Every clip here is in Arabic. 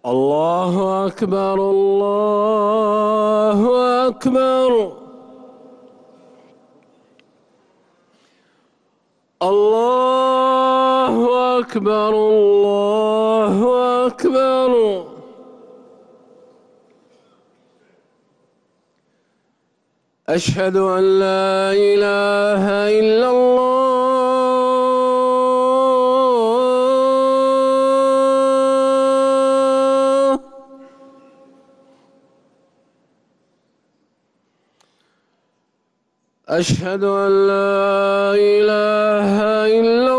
الله أكبر الله أكبر الله أكبر الله أكبر. أشهد أن لا إله إلا الله. أشهد أن لا إله إلا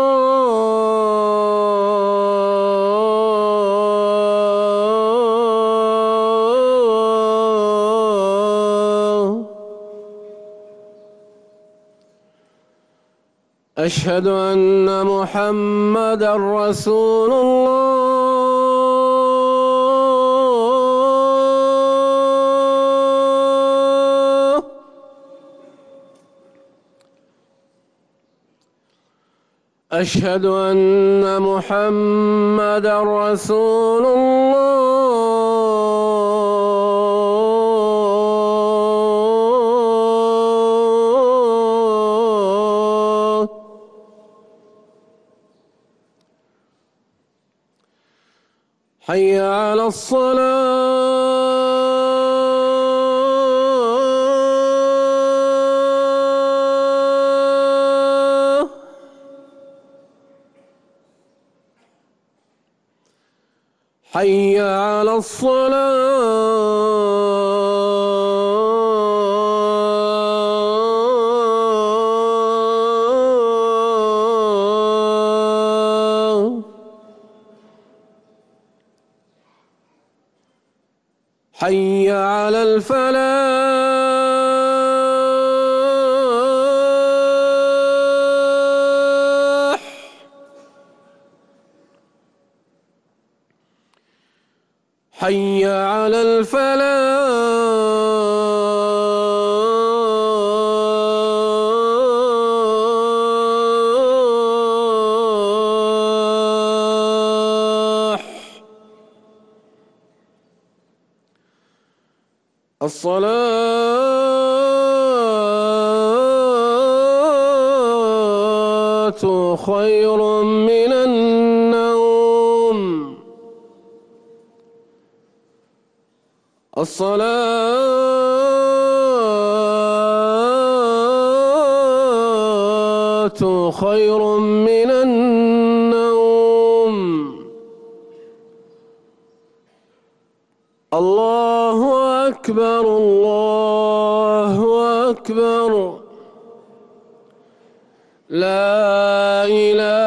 الله. أشهد أن محمدًا رسول الله. أشهد أن محمدًا رسول الله. حي على الصلاة. حي على الصلاة. حي على الفلاح. حي على الفلاح. الصلاة خير من النوم. الصلاة خير من النوم. الله أكبر الله أكبر. لا إله